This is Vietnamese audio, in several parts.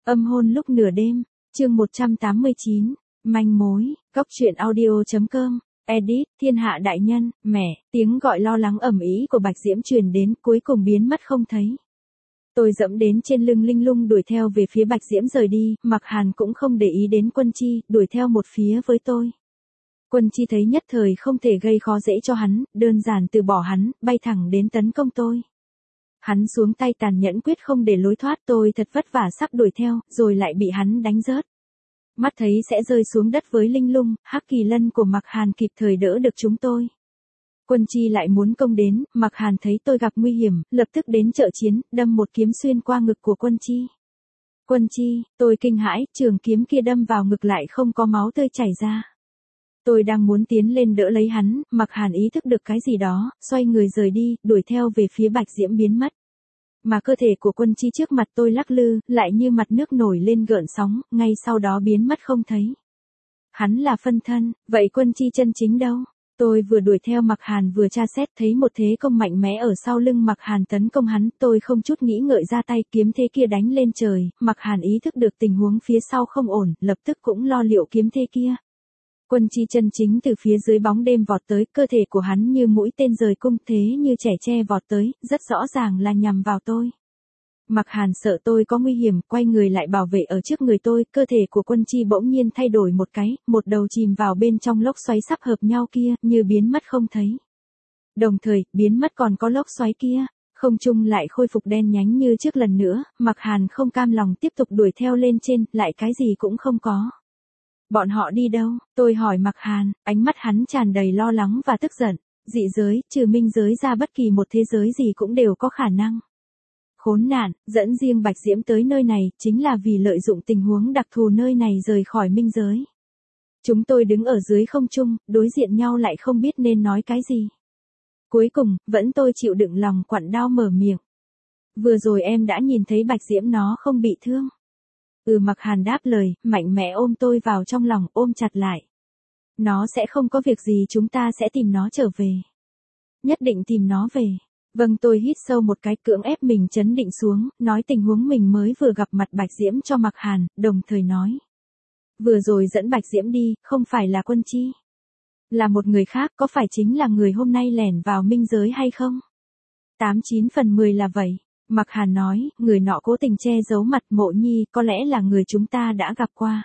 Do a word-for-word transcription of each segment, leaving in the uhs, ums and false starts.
Âm hôn lúc nửa đêm, chương một trăm tám mươi chín, manh mối, góc truyện audio.com, edit, thiên hạ đại nhân, mẹ, tiếng gọi lo lắng ầm ĩ của Bạch Diễm truyền đến cuối cùng biến mất không thấy. Tôi dẫm đến trên lưng Linh Lung đuổi theo về phía Bạch Diễm rời đi, Mặc Hàn cũng không để ý đến Quân Chi, đuổi theo một phía với tôi. Quân Chi thấy nhất thời không thể gây khó dễ cho hắn, đơn giản từ bỏ hắn, bay thẳng đến tấn công tôi. Hắn xuống tay tàn nhẫn quyết không để lối thoát, tôi thật vất vả sắp đuổi theo, rồi lại bị hắn đánh rớt. Mắt thấy sẽ rơi xuống đất với Linh Lung, Hắc Kỳ Lân của Mặc Hàn kịp thời đỡ được chúng tôi. Quân Chi lại muốn công đến, Mặc Hàn thấy tôi gặp nguy hiểm, lập tức đến trợ chiến, đâm một kiếm xuyên qua ngực của Quân Chi. Quân Chi, tôi kinh hãi, trường kiếm kia đâm vào ngực lại không có máu tươi chảy ra. Tôi đang muốn tiến lên đỡ lấy hắn, Mặc Hàn ý thức được cái gì đó, xoay người rời đi, đuổi theo về phía Bạch Diễm biến mất. Mà cơ thể của Quân Chi trước mặt tôi lắc lư, lại như mặt nước nổi lên gợn sóng, ngay sau đó biến mất không thấy. Hắn là phân thân, vậy Quân Chi chân chính đâu? Tôi vừa đuổi theo Mặc Hàn vừa tra xét thấy một thế công mạnh mẽ ở sau lưng Mặc Hàn tấn công hắn, tôi không chút nghĩ ngợi ra tay kiếm thế kia đánh lên trời, Mặc Hàn ý thức được tình huống phía sau không ổn, lập tức cũng lo liệu kiếm thế kia. Quân Chi chân chính từ phía dưới bóng đêm vọt tới, cơ thể của hắn như mũi tên rời cung thế như trẻ tre vọt tới, rất rõ ràng là nhằm vào tôi. Mặc Hàn sợ tôi có nguy hiểm, quay người lại bảo vệ ở trước người tôi, cơ thể của Quân Chi bỗng nhiên thay đổi một cái, một đầu chìm vào bên trong lốc xoáy sắp hợp nhau kia, như biến mất không thấy. Đồng thời, biến mất còn có lốc xoáy kia, không trung lại khôi phục đen nhánh như trước lần nữa, Mặc Hàn không cam lòng tiếp tục đuổi theo lên trên, lại cái gì cũng không có. Bọn họ đi đâu? Tôi hỏi Mặc Hàn, ánh mắt hắn tràn đầy lo lắng và tức giận. Dị giới, trừ minh giới ra bất kỳ một thế giới gì cũng đều có khả năng. Khốn nạn, dẫn riêng Bạch Diễm tới nơi này, chính là vì lợi dụng tình huống đặc thù nơi này rời khỏi minh giới. Chúng tôi đứng ở dưới không trung, đối diện nhau lại không biết nên nói cái gì. Cuối cùng, vẫn tôi chịu đựng lòng quặn đau mở miệng. Vừa rồi em đã nhìn thấy Bạch Diễm nó không bị thương. Ừ, Mặc Hàn đáp lời, mạnh mẽ ôm tôi vào trong lòng, ôm chặt lại. Nó sẽ không có việc gì, chúng ta sẽ tìm nó trở về. Nhất định tìm nó về. Vâng, tôi hít sâu một cái, cưỡng ép mình trấn định xuống, nói tình huống mình mới vừa gặp mặt Bạch Diễm cho Mặc Hàn, đồng thời nói. Vừa rồi dẫn Bạch Diễm đi, không phải là Quân Chi. Là một người khác, có phải chính là người hôm nay lẻn vào minh giới hay không? Tám chín phần mười là vậy. Mặc Hàn nói, người nọ cố tình che giấu mặt Mộ Nhi, có lẽ là người chúng ta đã gặp qua.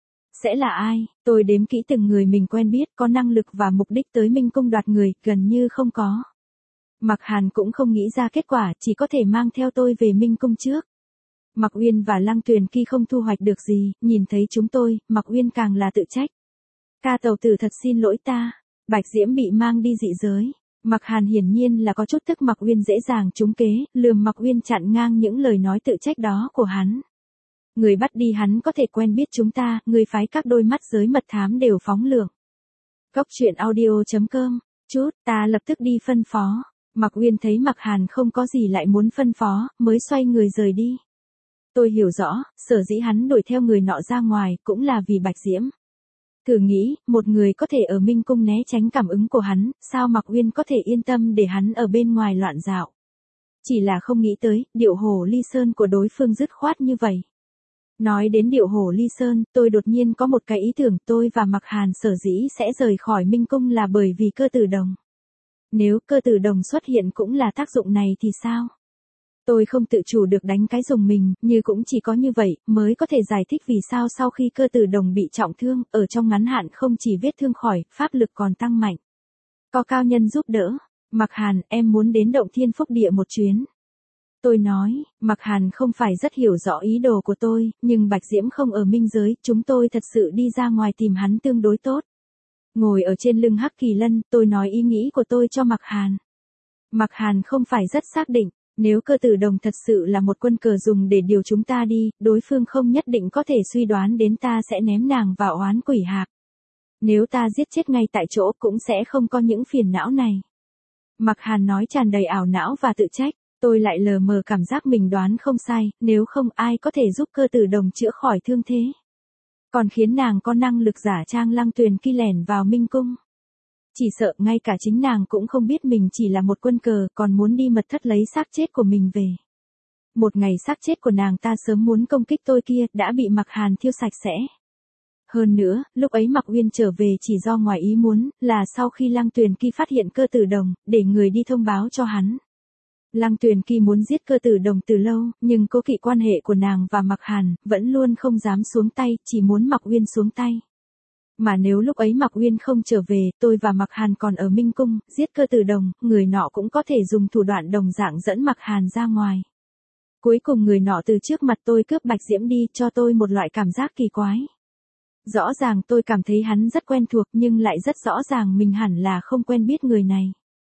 Sẽ là ai? Tôi đếm kỹ từng người mình quen biết, có năng lực và mục đích tới Minh Cung đoạt người, gần như không có. Mặc Hàn cũng không nghĩ ra kết quả, chỉ có thể mang theo tôi về Minh Cung trước. Mặc Uyên và Lăng Tuyền khi không thu hoạch được gì, nhìn thấy chúng tôi, Mặc Uyên càng là tự trách. Ca tàu tử thật xin lỗi ta, Bạch Diễm bị mang đi dị giới. Mặc Hàn hiển nhiên là có chút tức Mặc Uyên dễ dàng trúng kế, lườm Mặc Uyên chặn ngang những lời nói tự trách đó của hắn. Người bắt đi hắn có thể quen biết chúng ta, người phái các đôi mắt giới mật thám đều phóng lượng. Góc truyện audio.com, chút, ta lập tức đi phân phó. Mặc Uyên thấy Mặc Hàn không có gì lại muốn phân phó, mới xoay người rời đi. Tôi hiểu rõ, sở dĩ hắn đuổi theo người nọ ra ngoài, cũng là vì Bạch Diễm. Thử nghĩ, một người có thể ở Minh Cung né tránh cảm ứng của hắn, sao Mặc Uyên có thể yên tâm để hắn ở bên ngoài loạn dạo. Chỉ là không nghĩ tới, điệu hổ ly sơn của đối phương dứt khoát như vậy. Nói đến điệu hổ ly sơn, tôi đột nhiên có một cái ý tưởng, tôi và Mặc Hàn sở dĩ sẽ rời khỏi Minh Cung là bởi vì cơ tử đồng. Nếu cơ tử đồng xuất hiện cũng là tác dụng này thì sao? Tôi không tự chủ được đánh cái dùng mình, như cũng chỉ có như vậy, mới có thể giải thích vì sao sau khi cơ tử đồng bị trọng thương, ở trong ngắn hạn không chỉ vết thương khỏi, pháp lực còn tăng mạnh. Có cao nhân giúp đỡ. Mặc Hàn, em muốn đến động thiên phúc địa một chuyến. Tôi nói, Mặc Hàn không phải rất hiểu rõ ý đồ của tôi, nhưng Bạch Diễm không ở minh giới, chúng tôi thật sự đi ra ngoài tìm hắn tương đối tốt. Ngồi ở trên lưng Hắc Kỳ Lân, tôi nói ý nghĩ của tôi cho Mặc Hàn. Mặc Hàn không phải rất xác định. Nếu cơ tử đồng thật sự là một quân cờ dùng để điều chúng ta đi, đối phương không nhất định có thể suy đoán đến ta sẽ ném nàng vào oán quỷ hạp. Nếu ta giết chết ngay tại chỗ cũng sẽ không có những phiền não này. Mặc Hàn nói tràn đầy ảo não và tự trách, tôi lại lờ mờ cảm giác mình đoán không sai, nếu không ai có thể giúp cơ tử đồng chữa khỏi thương thế. Còn khiến nàng có năng lực giả trang Lăng Tuyền khi lẻn vào Minh Cung. Chỉ sợ ngay cả chính nàng cũng không biết mình chỉ là một quân cờ, còn muốn đi mật thất lấy xác chết của mình về. Một ngày xác chết của nàng ta sớm muốn công kích tôi kia đã bị Mạc Hàn thiêu sạch sẽ. Hơn nữa, lúc ấy Mạc Uyên trở về chỉ do ngoài ý muốn, là sau khi Lăng Tuyền Kỳ phát hiện Cơ Tử Đồng, để người đi thông báo cho hắn. Lăng Tuyền Kỳ muốn giết Cơ Tử Đồng từ lâu, nhưng cố kỵ quan hệ của nàng và Mạc Hàn, vẫn luôn không dám xuống tay, chỉ muốn Mạc Uyên xuống tay. Mà nếu lúc ấy Mạc Uyên không trở về, tôi và Mạc Hàn còn ở Minh Cung, giết Cơ Tử Đồng, người nọ cũng có thể dùng thủ đoạn đồng dạng dẫn Mạc Hàn ra ngoài. Cuối cùng người nọ từ trước mặt tôi cướp Bạch Diễm đi, cho tôi một loại cảm giác kỳ quái. Rõ ràng tôi cảm thấy hắn rất quen thuộc nhưng lại rất rõ ràng mình hẳn là không quen biết người này.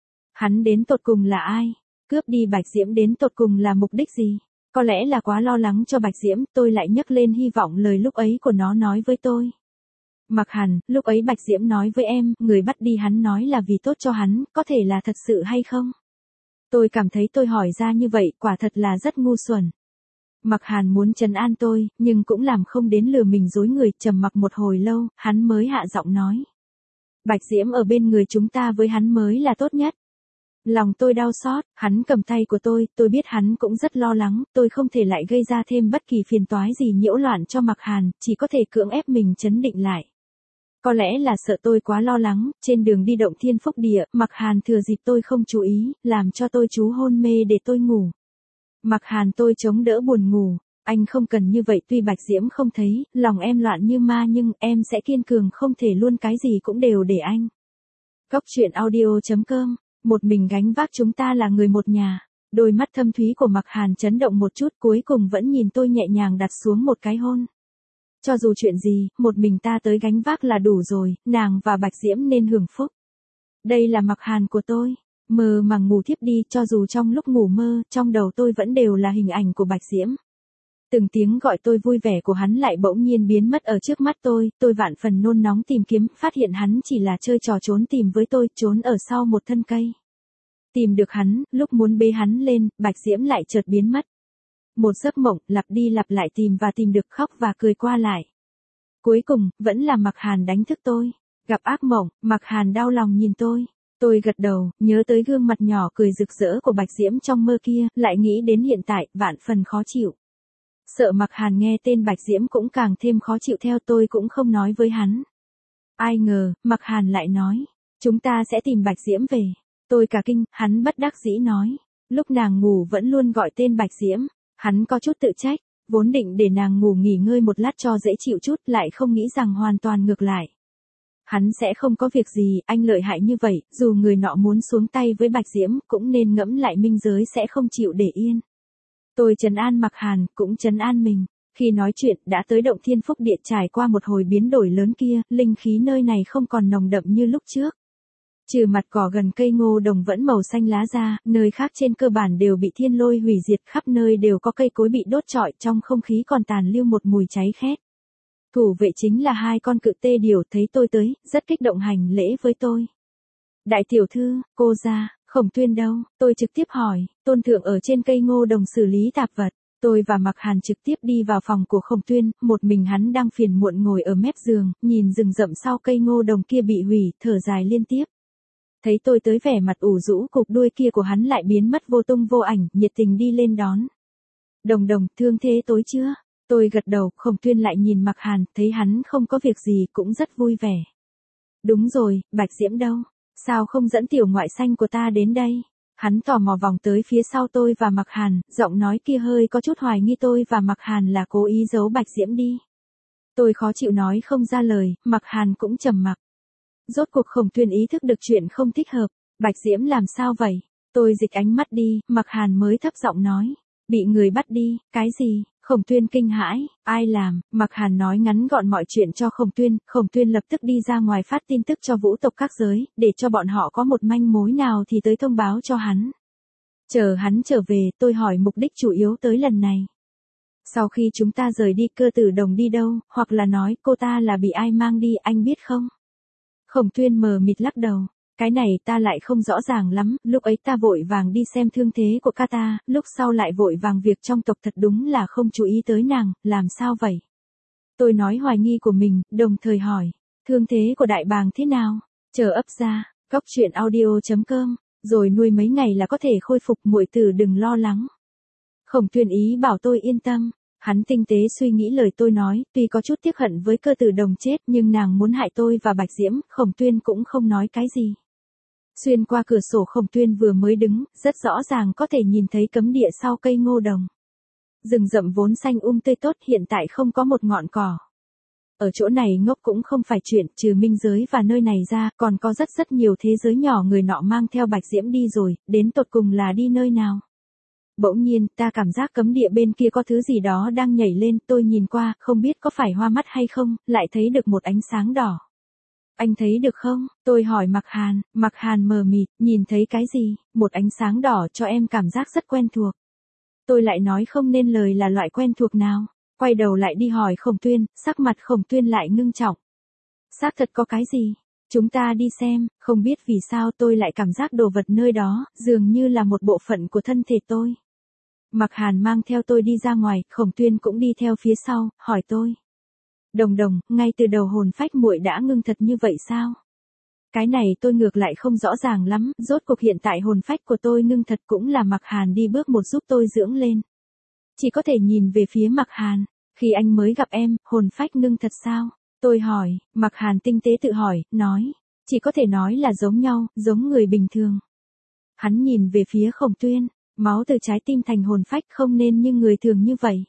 Hắn đến tột cùng là ai? Cướp đi Bạch Diễm đến tột cùng là mục đích gì? Có lẽ là quá lo lắng cho Bạch Diễm, tôi lại nhấc lên hy vọng lời lúc ấy của nó nói với tôi. Mạc Hàn, lúc ấy Bạch Diễm nói với em, người bắt đi hắn nói là vì tốt cho hắn, có thể là thật sự hay không? Tôi cảm thấy tôi hỏi ra như vậy, quả thật là rất ngu xuẩn. Mạc Hàn muốn trấn an tôi, nhưng cũng làm không đến lừa mình dối người, trầm mặc một hồi lâu, hắn mới hạ giọng nói. Bạch Diễm ở bên người chúng ta với hắn mới là tốt nhất. Lòng tôi đau xót, hắn cầm tay của tôi, tôi biết hắn cũng rất lo lắng, tôi không thể lại gây ra thêm bất kỳ phiền toái gì nhiễu loạn cho Mạc Hàn, chỉ có thể cưỡng ép mình trấn định lại. Có lẽ là sợ tôi quá lo lắng, trên đường đi Động Thiên Phúc Địa, Mạc Hàn thừa dịp tôi không chú ý, làm cho tôi chú hôn mê để tôi ngủ. Mạc Hàn tôi chống đỡ buồn ngủ, anh không cần như vậy, tuy Bạch Diễm không thấy, lòng em loạn như ma nhưng em sẽ kiên cường, không thể luôn cái gì cũng đều để anh. Góc truyện audio chấm com, một mình gánh vác, chúng ta là người một nhà. Đôi mắt thâm thúy của Mạc Hàn chấn động một chút, cuối cùng vẫn nhìn tôi nhẹ nhàng đặt xuống một cái hôn. Cho dù chuyện gì, một mình ta tới gánh vác là đủ rồi, nàng và Bạch Diễm nên hưởng phúc. Đây là Mạc Hàn của tôi. Mơ màng ngủ thiếp đi, cho dù trong lúc ngủ mơ, trong đầu tôi vẫn đều là hình ảnh của Bạch Diễm. Từng tiếng gọi tôi vui vẻ của hắn lại bỗng nhiên biến mất ở trước mắt tôi, tôi vạn phần nôn nóng tìm kiếm, phát hiện hắn chỉ là chơi trò trốn tìm với tôi, trốn ở sau một thân cây. Tìm được hắn, lúc muốn bế hắn lên, Bạch Diễm lại chợt biến mất. Một giấc mộng, lặp đi lặp lại tìm và tìm được, khóc và cười qua lại. Cuối cùng, vẫn là Mạc Hàn đánh thức tôi. Gặp ác mộng, Mạc Hàn đau lòng nhìn tôi. Tôi gật đầu, nhớ tới gương mặt nhỏ cười rực rỡ của Bạch Diễm trong mơ kia, lại nghĩ đến hiện tại, vạn phần khó chịu. Sợ Mạc Hàn nghe tên Bạch Diễm cũng càng thêm khó chịu theo, tôi cũng không nói với hắn. Ai ngờ, Mạc Hàn lại nói, chúng ta sẽ tìm Bạch Diễm về. Tôi cả kinh, hắn bất đắc dĩ nói, lúc nàng ngủ vẫn luôn gọi tên Bạch Diễm. Hắn có chút tự trách, vốn định để nàng ngủ nghỉ ngơi một lát cho dễ chịu chút, lại không nghĩ rằng hoàn toàn ngược lại. Hắn sẽ không có việc gì, anh lợi hại như vậy, dù người nọ muốn xuống tay với Bạch Diễm, cũng nên ngẫm lại minh giới sẽ không chịu để yên. Tôi trấn an Mạc Hàn, cũng trấn an mình. Khi nói chuyện, đã tới Động Thiên Phúc Địa, trải qua một hồi biến đổi lớn kia, linh khí nơi này không còn nồng đậm như lúc trước. Trừ mặt cỏ gần cây ngô đồng vẫn màu xanh lá ra, nơi khác trên cơ bản đều bị thiên lôi hủy diệt, khắp nơi đều có cây cối bị đốt trọi, trong không khí còn tàn lưu một mùi cháy khét. Thủ vệ chính là hai con cự tê điểu, thấy tôi tới, rất kích động hành lễ với tôi. Đại tiểu thư, cô ra, Khổng Tuyên đâu? Tôi trực tiếp hỏi, tôn thượng ở trên cây ngô đồng xử lý tạp vật. Tôi và Mạc Hàn trực tiếp đi vào phòng của Khổng Tuyên, một mình hắn đang phiền muộn ngồi ở mép giường, nhìn rừng rậm sau cây ngô đồng kia bị hủy, thở dài liên tiếp. Thấy tôi tới, vẻ mặt ủ rũ cục đuôi kia của hắn lại biến mất vô tung vô ảnh, nhiệt tình đi lên đón. Đồng đồng, thương thế tối chưa? Tôi gật đầu, Khổng Tuyên lại nhìn Mạc Hàn, thấy hắn không có việc gì cũng rất vui vẻ. Đúng rồi, Bạch Diễm đâu? Sao không dẫn tiểu ngoại xanh của ta đến đây? Hắn tò mò vòng tới phía sau tôi và Mạc Hàn, giọng nói kia hơi có chút hoài nghi tôi và Mạc Hàn là cố ý giấu Bạch Diễm đi. Tôi khó chịu nói không ra lời, Mạc Hàn cũng trầm mặc. Rốt cuộc Khổng Tuyên ý thức được chuyện không thích hợp. Bạch Diễm làm sao vậy? Tôi dịch ánh mắt đi, Mạc Hàn mới thấp giọng nói. Bị người bắt đi, cái gì? Khổng Tuyên kinh hãi, ai làm? Mạc Hàn nói ngắn gọn mọi chuyện cho Khổng Tuyên, Khổng Tuyên lập tức đi ra ngoài phát tin tức cho vũ tộc các giới, để cho bọn họ có một manh mối nào thì tới thông báo cho hắn. Chờ hắn trở về, tôi hỏi mục đích chủ yếu tới lần này. Sau khi chúng ta rời đi, Cơ Tử Đồng đi đâu, hoặc là nói cô ta là bị ai mang đi, anh biết không? Khổng Tuyên mờ mịt lắc đầu. Cái này ta lại không rõ ràng lắm, lúc ấy ta vội vàng đi xem thương thế của ca ta, lúc sau lại vội vàng việc trong tộc, thật đúng là không chú ý tới nàng, làm sao vậy? Tôi nói hoài nghi của mình, đồng thời hỏi, thương thế của đại bàng thế nào? Chờ ấp ra, góc truyện audio chấm com, rồi nuôi mấy ngày là có thể khôi phục, muội tử đừng lo lắng. Khổng Tuyên ý bảo tôi yên tâm. Hắn tinh tế suy nghĩ lời tôi nói, tuy có chút tiếc hận với Cơ Tử Đồng chết nhưng nàng muốn hại tôi và Bạch Diễm, Khổng Tuyên cũng không nói cái gì. Xuyên qua cửa sổ Khổng Tuyên vừa mới đứng, rất rõ ràng có thể nhìn thấy cấm địa sau cây ngô đồng. Rừng rậm vốn xanh um tươi tốt hiện tại không có một ngọn cỏ. Ở chỗ này ngốc cũng không phải chuyện, trừ minh giới và nơi này ra, còn có rất rất nhiều thế giới nhỏ người nọ mang theo Bạch Diễm đi rồi, đến tột cùng là đi nơi nào. Bỗng nhiên, ta cảm giác cấm địa bên kia có thứ gì đó đang nhảy lên, tôi nhìn qua, không biết có phải hoa mắt hay không, lại thấy được một ánh sáng đỏ. Anh thấy được không? Tôi hỏi Mạc Hàn, Mạc Hàn mờ mịt, nhìn thấy cái gì? Một ánh sáng đỏ cho em cảm giác rất quen thuộc. Tôi lại nói không nên lời là loại quen thuộc nào. Quay đầu lại đi hỏi Khổng Tuyên, sắc mặt Khổng Tuyên lại ngưng trọng. Xác thật có cái gì? Chúng ta đi xem, không biết vì sao tôi lại cảm giác đồ vật nơi đó, dường như là một bộ phận của thân thể tôi. Mạc Hàn mang theo tôi đi ra ngoài, Khổng Tuyên cũng đi theo phía sau, hỏi tôi. Đồng Đồng, ngay từ đầu hồn phách muội đã ngưng thật như vậy sao? Cái này tôi ngược lại không rõ ràng lắm, rốt cuộc hiện tại hồn phách của tôi ngưng thật cũng là Mạc Hàn đi bước một giúp tôi dưỡng lên. Chỉ có thể nhìn về phía Mạc Hàn, khi anh mới gặp em, hồn phách ngưng thật sao? Tôi hỏi, Mạc Hàn tinh tế tự hỏi, nói, chỉ có thể nói là giống nhau, giống người bình thường. Hắn nhìn về phía Khổng Tuyên, máu từ trái tim thành hồn phách không nên như người thường như vậy.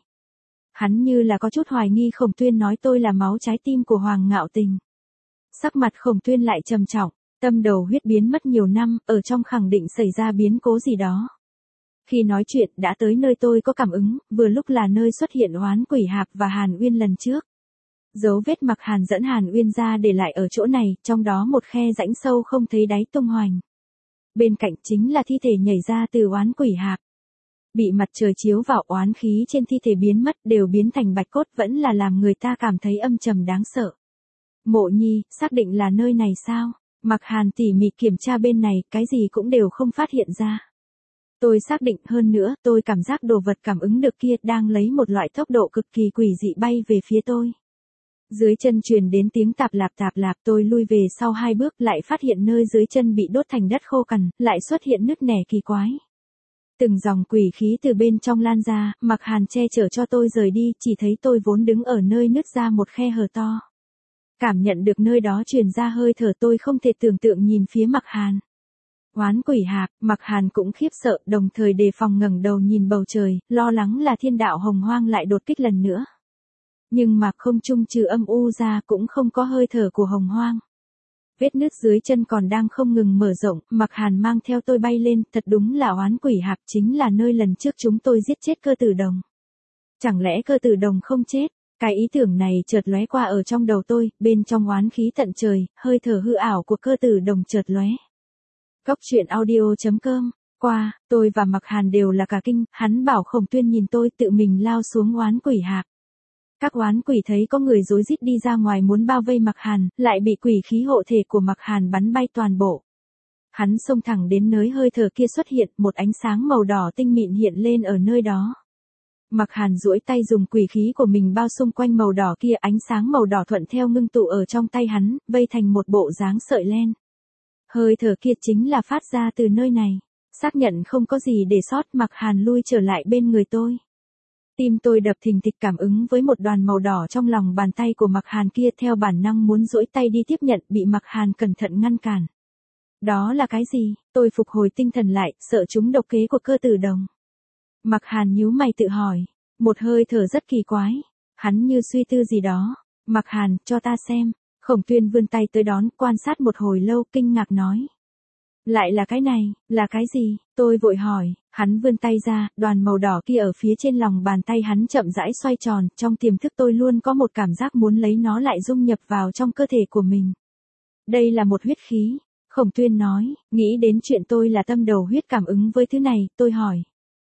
Hắn như là có chút hoài nghi Khổng Tuyên nói tôi là máu trái tim của Hoàng Ngạo Tình. Sắc mặt Khổng Tuyên lại trầm trọng, tâm đầu huyết biến mất nhiều năm, ở trong khẳng định xảy ra biến cố gì đó. Khi nói chuyện đã tới nơi tôi có cảm ứng, vừa lúc là nơi xuất hiện Oán Quỷ Hạp và Hàn Uyên lần trước. Dấu vết Mạc Hàn dẫn Hàn Uyên ra để lại ở chỗ này, trong đó một khe rãnh sâu không thấy đáy tung hoành. Bên cạnh chính là thi thể nhảy ra từ Oán Quỷ Hạp. Bị mặt trời chiếu vào oán khí trên thi thể biến mất đều biến thành bạch cốt vẫn là làm người ta cảm thấy âm trầm đáng sợ. Mộ Nhi, xác định là nơi này sao? Mạc Hàn tỉ mỉ kiểm tra bên này, cái gì cũng đều không phát hiện ra. Tôi xác định hơn nữa, tôi cảm giác đồ vật cảm ứng được kia đang lấy một loại tốc độ cực kỳ quỷ dị bay về phía tôi. Dưới chân truyền đến tiếng tạp lạp tạp lạp, tôi lui về sau hai bước lại phát hiện nơi dưới chân bị đốt thành đất khô cằn, lại xuất hiện nứt nẻ kỳ quái. Từng dòng quỷ khí từ bên trong lan ra, Mạc Hàn che chở cho tôi rời đi, chỉ thấy tôi vốn đứng ở nơi nứt ra một khe hở to. Cảm nhận được nơi đó truyền ra hơi thở tôi không thể tưởng tượng nhìn phía Mạc Hàn. Oán Quỷ Hạp, Mạc Hàn cũng khiếp sợ, đồng thời đề phòng ngẩng đầu nhìn bầu trời, lo lắng là thiên đạo hồng hoang lại đột kích lần nữa. Nhưng mà không trung trừ âm u ra cũng không có hơi thở của hồng hoang. Vết nứt dưới chân còn đang không ngừng mở rộng, Mạc Hàn mang theo tôi bay lên, thật đúng là Oán Quỷ Hạp chính là nơi lần trước chúng tôi giết chết Cơ Tử Đồng. Chẳng lẽ Cơ Tử Đồng không chết? Cái ý tưởng này chợt lóe qua ở trong đầu tôi, bên trong oán khí tận trời, hơi thở hư ảo của Cơ Tử Đồng chợt lóe. Góc truyện audio chấm com, qua, tôi và Mạc Hàn đều là cả kinh, hắn bảo Khổng Tuyên nhìn tôi tự mình lao xuống Oán Quỷ Hạp. Các oán quỷ thấy có người rối rít đi ra ngoài muốn bao vây Mạc Hàn, lại bị quỷ khí hộ thể của Mạc Hàn bắn bay toàn bộ. Hắn xông thẳng đến nơi hơi thở kia xuất hiện, một ánh sáng màu đỏ tinh mịn hiện lên ở nơi đó. Mạc Hàn duỗi tay dùng quỷ khí của mình bao xung quanh màu đỏ kia, ánh sáng màu đỏ thuận theo ngưng tụ ở trong tay hắn, vây thành một bộ dáng sợi len. Hơi thở kia chính là phát ra từ nơi này. Xác nhận không có gì để sót, Mạc Hàn lui trở lại bên người tôi. Tim tôi đập thình thịch cảm ứng với một đoàn màu đỏ trong lòng bàn tay của Mạc Hàn kia, theo bản năng muốn duỗi tay đi tiếp nhận, bị Mạc Hàn cẩn thận ngăn cản. Đó là cái gì? Tôi phục hồi tinh thần lại, sợ chúng độc kế của Cơ Tử Đồng. Mạc Hàn nhíu mày tự hỏi, một hơi thở rất kỳ quái. Hắn như suy tư gì đó. Mạc Hàn, cho ta xem. Khổng Tuyên vươn tay tới đón, quan sát một hồi lâu, kinh ngạc nói. Lại là cái này, là cái gì? Tôi vội hỏi, hắn vươn tay ra, đoàn màu đỏ kia ở phía trên lòng bàn tay hắn chậm rãi xoay tròn, trong tiềm thức tôi luôn có một cảm giác muốn lấy nó lại dung nhập vào trong cơ thể của mình. Đây là một huyết khí, Khổng Tuyên nói, nghĩ đến chuyện tôi là tâm đầu huyết cảm ứng với thứ này, tôi hỏi.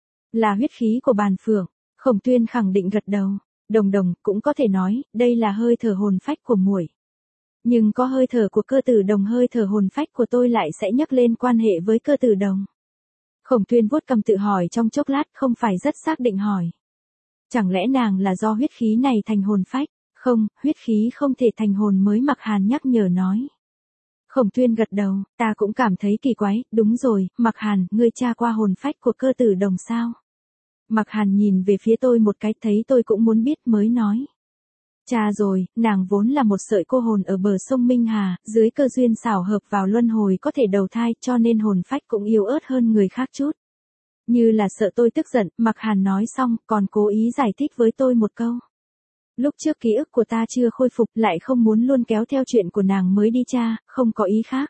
Là huyết khí của Bàn Phượng, Khổng Tuyên khẳng định gật đầu, Đồng Đồng, cũng có thể nói, đây là hơi thở hồn phách của muội. Nhưng có hơi thở của Cơ Tử Đồng, hơi thở hồn phách của tôi lại sẽ nhắc lên quan hệ với Cơ Tử Đồng. Khổng Tuyên vuốt cầm tự hỏi trong chốc lát, không phải rất xác định hỏi. Chẳng lẽ nàng là do huyết khí này thành hồn phách? Không, huyết khí không thể thành hồn mới, Mạc Hàn nhắc nhở nói. Khổng Tuyên gật đầu, ta cũng cảm thấy kỳ quái, đúng rồi, Mạc Hàn, ngươi tra qua hồn phách của Cơ Tử Đồng sao? Mặc Hàn nhìn về phía tôi một cái, thấy tôi cũng muốn biết mới nói. Cha rồi, nàng vốn là một sợi cô hồn ở bờ sông Minh Hà, dưới cơ duyên xảo hợp vào luân hồi có thể đầu thai, cho nên hồn phách cũng yếu ớt hơn người khác chút. Như là sợ tôi tức giận, Mặc Hàn nói xong, còn cố ý giải thích với tôi một câu. Lúc trước ký ức của ta chưa khôi phục, lại không muốn luôn kéo theo chuyện của nàng mới đi cha, không có ý khác.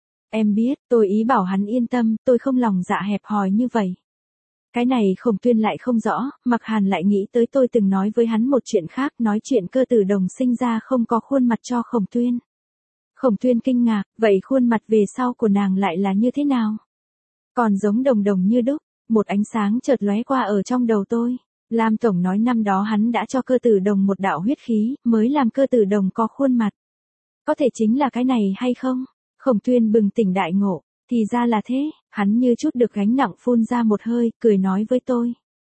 Em biết, tôi ý bảo hắn yên tâm, tôi không lòng dạ hẹp hòi như vậy. Cái này Khổng Tuyên lại không rõ, Mặc Hàn lại nghĩ tới tôi từng nói với hắn một chuyện khác, nói chuyện cơ tử đồng sinh ra không có khuôn mặt cho Khổng Tuyên. Khổng Tuyên kinh ngạc, vậy khuôn mặt về sau của nàng lại là như thế nào? Còn giống đồng đồng như đúc, một ánh sáng chợt lóe qua ở trong đầu tôi. Lam Tổng nói năm đó hắn đã cho cơ tử đồng một đạo huyết khí, mới làm cơ tử đồng có khuôn mặt. Có thể chính là cái này hay không? Khổng Tuyên bừng tỉnh đại ngộ, thì ra là thế, hắn như chút được gánh nặng phun ra một hơi, cười nói với tôi.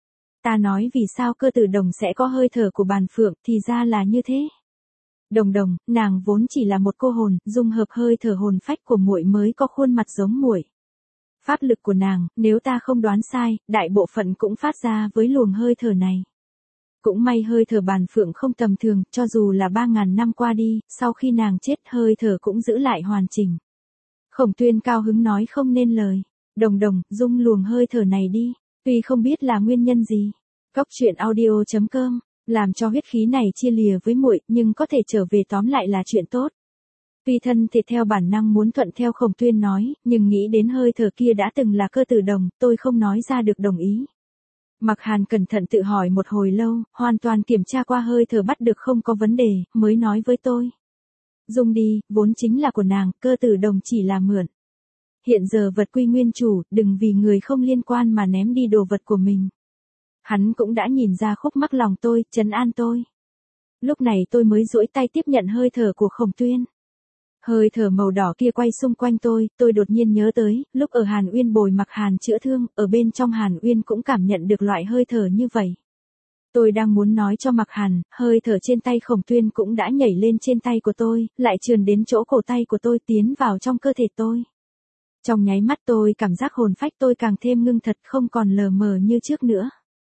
Ta nói vì sao cơ tử đồng sẽ có hơi thở của bàn phượng, thì ra là như thế. Đồng đồng, nàng vốn chỉ là một cô hồn, dung hợp hơi thở hồn phách của muội mới có khuôn mặt giống muội. Pháp lực của nàng, nếu ta không đoán sai, đại bộ phận cũng phát ra với luồng hơi thở này. Cũng may hơi thở bàn phượng không tầm thường, cho dù là ba ngàn năm qua đi, sau khi nàng chết hơi thở cũng giữ lại hoàn chỉnh. Khổng Tuyên cao hứng nói không nên lời. Đồng đồng, dung luồng hơi thở này đi, tuy không biết là nguyên nhân gì. Cóc truyện audio chấm com, làm cho huyết khí này chia lìa với muội, nhưng có thể trở về tóm lại là chuyện tốt. Tuy thân thì theo bản năng muốn thuận theo Khổng Tuyên nói, nhưng nghĩ đến hơi thở kia đã từng là cơ tử đồng, tôi không nói ra được đồng ý. Mặc Hàn cẩn thận tự hỏi một hồi lâu, hoàn toàn kiểm tra qua hơi thở bắt được không có vấn đề, mới nói với tôi. Dùng đi, vốn chính là của nàng, cơ tử đồng chỉ là mượn. Hiện giờ vật quy nguyên chủ, đừng vì người không liên quan mà ném đi đồ vật của mình. Hắn cũng đã nhìn ra khúc mắc lòng tôi, trấn an tôi. Lúc này tôi mới duỗi tay tiếp nhận hơi thở của Khổng Tuyên. Hơi thở màu đỏ kia quay xung quanh tôi, tôi đột nhiên nhớ tới, lúc ở Hàn Uyên bồi Mặc Hàn chữa thương, ở bên trong Hàn Uyên cũng cảm nhận được loại hơi thở như vậy. Tôi đang muốn nói cho Mặc Hàn, hơi thở trên tay Khổng Tuyên cũng đã nhảy lên trên tay của tôi, lại trườn đến chỗ cổ tay của tôi tiến vào trong cơ thể tôi. Trong nháy mắt tôi cảm giác hồn phách tôi càng thêm ngưng thật không còn lờ mờ như trước nữa.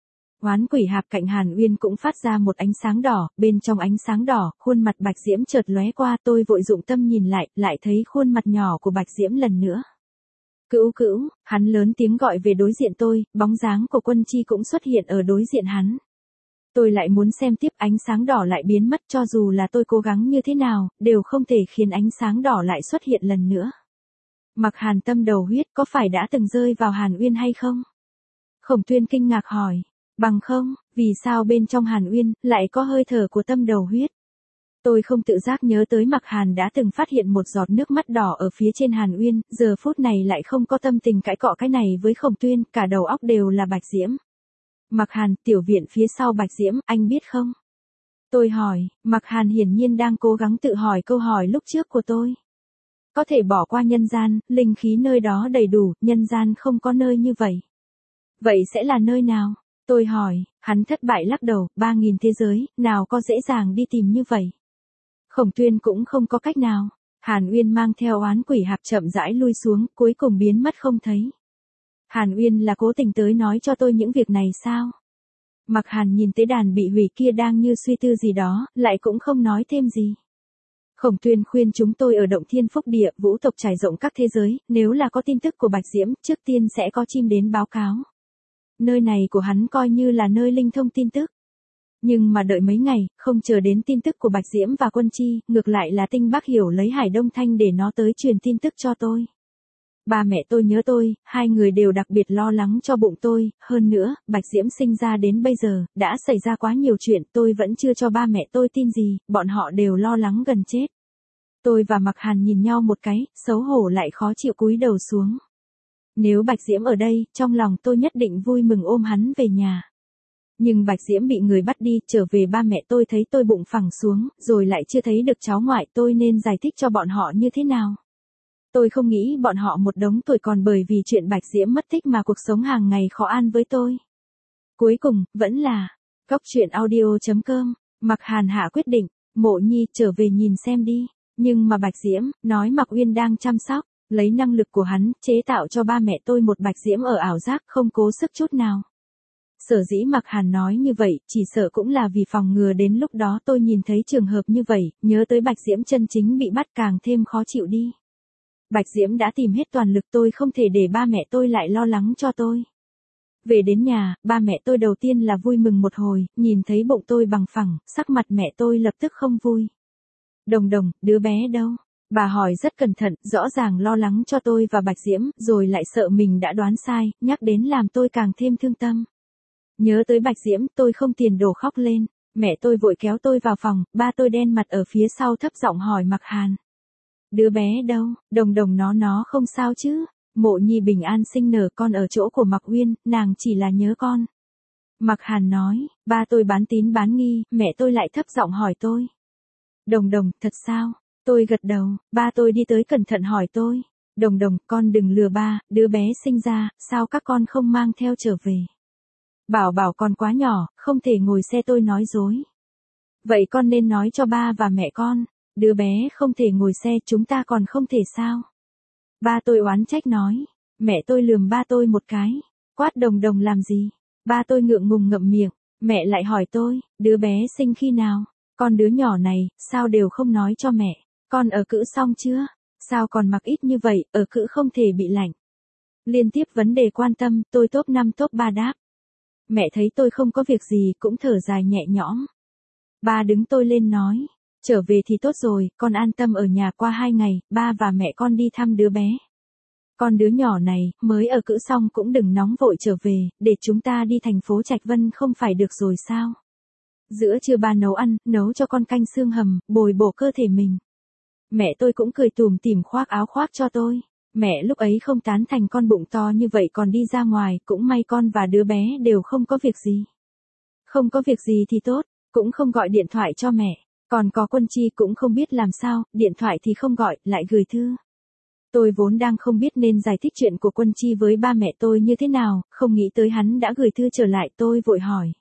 Oán quỷ hạp cạnh Hàn Uyên cũng phát ra một ánh sáng đỏ, bên trong ánh sáng đỏ, khuôn mặt Bạch Diễm chợt lóe qua, tôi vội dụng tâm nhìn lại, lại thấy khuôn mặt nhỏ của Bạch Diễm lần nữa. Cữu cữu, hắn lớn tiếng gọi về đối diện tôi, bóng dáng của Quân Chi cũng xuất hiện ở đối diện hắn. Tôi lại muốn xem tiếp, ánh sáng đỏ lại biến mất, cho dù là tôi cố gắng như thế nào, đều không thể khiến ánh sáng đỏ lại xuất hiện lần nữa. Mặc Hàn tâm đầu huyết có phải đã từng rơi vào Hàn Uyên hay không? Khổng Tuyên kinh ngạc hỏi. Bằng không, vì sao bên trong Hàn Uyên lại có hơi thở của tâm đầu huyết? Tôi không tự giác nhớ tới Mặc Hàn đã từng phát hiện một giọt nước mắt đỏ ở phía trên Hàn Uyên, giờ phút này lại không có tâm tình cãi cọ cái này với Khổng Tuyên, cả đầu óc đều là Bạch Diễm. Mặc Hàn, tiểu viện phía sau Bạch Diễm, anh biết không? Tôi hỏi, Mặc Hàn hiển nhiên đang cố gắng tự hỏi câu hỏi lúc trước của tôi. Có thể bỏ qua nhân gian, linh khí nơi đó đầy đủ, nhân gian không có nơi như vậy. Vậy sẽ là nơi nào? Tôi hỏi, hắn thất bại lắc đầu, ba nghìn thế giới, nào có dễ dàng đi tìm như vậy. Khổng Tuyên cũng không có cách nào. Hàn Uyên mang theo oán quỷ hạp chậm rãi lui xuống, cuối cùng biến mất không thấy. Hàn Uyên là cố tình tới nói cho tôi những việc này sao? Mặc Hàn nhìn tới đàn bị hủy kia đang như suy tư gì đó, lại cũng không nói thêm gì. Khổng Tuyên khuyên chúng tôi ở động thiên phúc địa, vũ tộc trải rộng các thế giới, nếu là có tin tức của Bạch Diễm, trước tiên sẽ có chim đến báo cáo. Nơi này của hắn coi như là nơi linh thông tin tức. Nhưng mà đợi mấy ngày, không chờ đến tin tức của Bạch Diễm và Quân Chi, ngược lại là Tinh Bắc Hiểu lấy Hải Đông Thanh để nó tới truyền tin tức cho tôi. Ba mẹ tôi nhớ tôi, hai người đều đặc biệt lo lắng cho bụng tôi, hơn nữa, Bạch Diễm sinh ra đến bây giờ, đã xảy ra quá nhiều chuyện, tôi vẫn chưa cho ba mẹ tôi tin gì, bọn họ đều lo lắng gần chết. Tôi và Mặc Hàn nhìn nhau một cái, xấu hổ lại khó chịu cúi đầu xuống. Nếu Bạch Diễm ở đây, trong lòng tôi nhất định vui mừng ôm hắn về nhà. Nhưng Bạch Diễm bị người bắt đi, trở về ba mẹ tôi thấy tôi bụng phẳng xuống, rồi lại chưa thấy được cháu ngoại, tôi nên giải thích cho bọn họ như thế nào? Tôi không nghĩ bọn họ một đống tuổi còn bởi vì chuyện Bạch Diễm mất tích mà cuộc sống hàng ngày khó an với tôi. Cuối cùng, vẫn là, cóc truyện audio chấm com, Mặc Hàn hạ quyết định, Mộ Nhi trở về nhìn xem đi, nhưng mà Bạch Diễm, nói Mặc Uyên đang chăm sóc, lấy năng lực của hắn, chế tạo cho ba mẹ tôi một Bạch Diễm ở ảo giác không cố sức chút nào. Sở dĩ Mạc Hàn nói như vậy, chỉ sợ cũng là vì phòng ngừa đến lúc đó tôi nhìn thấy trường hợp như vậy, nhớ tới Bạch Diễm chân chính bị bắt càng thêm khó chịu đi. Bạch Diễm đã tìm hết toàn lực, tôi không thể để ba mẹ tôi lại lo lắng cho tôi. Về đến nhà, ba mẹ tôi đầu tiên là vui mừng một hồi, nhìn thấy bụng tôi bằng phẳng, sắc mặt mẹ tôi lập tức không vui. Đồng Đồng, đứa bé đâu? Bà hỏi rất cẩn thận, rõ ràng lo lắng cho tôi và Bạch Diễm, rồi lại sợ mình đã đoán sai, nhắc đến làm tôi càng thêm thương tâm. Nhớ tới Bạch Diễm, tôi không tiền đổ khóc lên, mẹ tôi vội kéo tôi vào phòng, ba tôi đen mặt ở phía sau thấp giọng hỏi Mạc Hàn. Đứa bé đâu? Đồng Đồng nó nó không sao chứ? Mộ Nhi bình an sinh nở, con ở chỗ của Mạc Uyên, nàng chỉ là nhớ con. Mạc Hàn nói, ba tôi bán tín bán nghi, mẹ tôi lại thấp giọng hỏi tôi. Đồng Đồng, thật sao? Tôi gật đầu, ba tôi đi tới cẩn thận hỏi tôi. Đồng Đồng, con đừng lừa ba, đứa bé sinh ra, sao các con không mang theo trở về? Bảo bảo con quá nhỏ, không thể ngồi xe, tôi nói dối. Vậy con nên nói cho ba và mẹ con, đứa bé không thể ngồi xe, chúng ta còn không thể sao? Ba tôi oán trách nói, mẹ tôi lườm ba tôi một cái, quát Đồng Đồng làm gì? Ba tôi ngượng ngùng ngậm miệng, mẹ lại hỏi tôi, đứa bé sinh khi nào? Con đứa nhỏ này, sao đều không nói cho mẹ, con ở cữ xong chưa? Sao còn mặc ít như vậy, ở cữ không thể bị lạnh. Liên tiếp vấn đề quan tâm, tôi top năm top ba đáp. Mẹ thấy tôi không có việc gì cũng thở dài nhẹ nhõm. Ba đứng tôi lên nói, trở về thì tốt rồi, con an tâm ở nhà qua hai ngày, ba và mẹ con đi thăm đứa bé. Con đứa nhỏ này, mới ở cữ xong cũng đừng nóng vội trở về, để chúng ta đi thành phố Trạch Vân không phải được rồi sao? Giữa trưa ba nấu ăn, nấu cho con canh xương hầm, bồi bổ cơ thể mình. Mẹ tôi cũng cười tủm tỉm khoác áo khoác cho tôi. Mẹ lúc ấy không tán thành con bụng to như vậy còn đi ra ngoài, cũng may con và đứa bé đều không có việc gì. Không có việc gì thì tốt, cũng không gọi điện thoại cho mẹ. Còn có Quân Chi cũng không biết làm sao, điện thoại thì không gọi, lại gửi thư. Tôi vốn đang không biết nên giải thích chuyện của Quân Chi với ba mẹ tôi như thế nào, không nghĩ tới hắn đã gửi thư trở lại, tôi vội hỏi.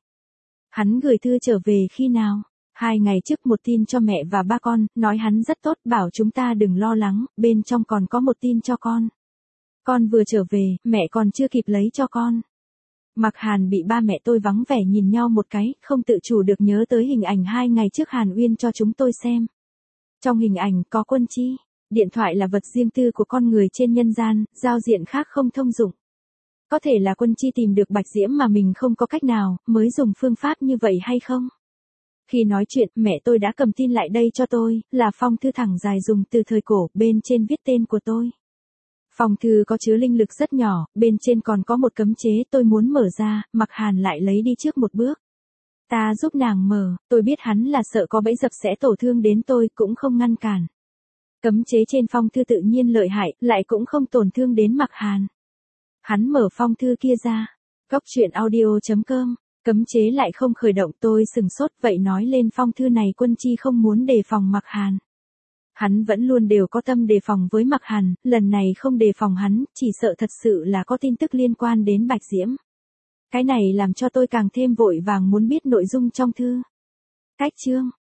Hắn gửi thư trở về khi nào? Hai ngày trước một tin cho mẹ và ba con, nói hắn rất tốt, bảo chúng ta đừng lo lắng, bên trong còn có một tin cho con. Con vừa trở về, mẹ còn chưa kịp lấy cho con. Mạc Hàn bị ba mẹ tôi vắng vẻ nhìn nhau một cái, không tự chủ được nhớ tới hình ảnh hai ngày trước Hàn Uyên cho chúng tôi xem. Trong hình ảnh có Quân Chi, điện thoại là vật riêng tư của con người trên nhân gian, giao diện khác không thông dụng. Có thể là Quân Chi tìm được Bạch Diễm mà mình không có cách nào, mới dùng phương pháp như vậy hay không? Khi nói chuyện, mẹ tôi đã cầm tin lại đây cho tôi, là phong thư thẳng dài dùng từ thời cổ, bên trên viết tên của tôi. Phong thư có chứa linh lực rất nhỏ, bên trên còn có một cấm chế, tôi muốn mở ra, Mạc Hàn lại lấy đi trước một bước. Ta giúp nàng mở, tôi biết hắn là sợ có bẫy dập sẽ tổn thương đến tôi, cũng không ngăn cản. Cấm chế trên phong thư tự nhiên lợi hại, lại cũng không tổn thương đến Mạc Hàn. Hắn mở phong thư kia ra, góc truyện audio chấm com. Cấm chế lại không khởi động, tôi sừng sốt, vậy nói lên phong thư này Quân Chi không muốn đề phòng Mạc Hàn. Hắn vẫn luôn đều có tâm đề phòng với Mạc Hàn, lần này không đề phòng hắn, chỉ sợ thật sự là có tin tức liên quan đến Bạch Diễm. Cái này làm cho tôi càng thêm vội vàng muốn biết nội dung trong thư. Cách chương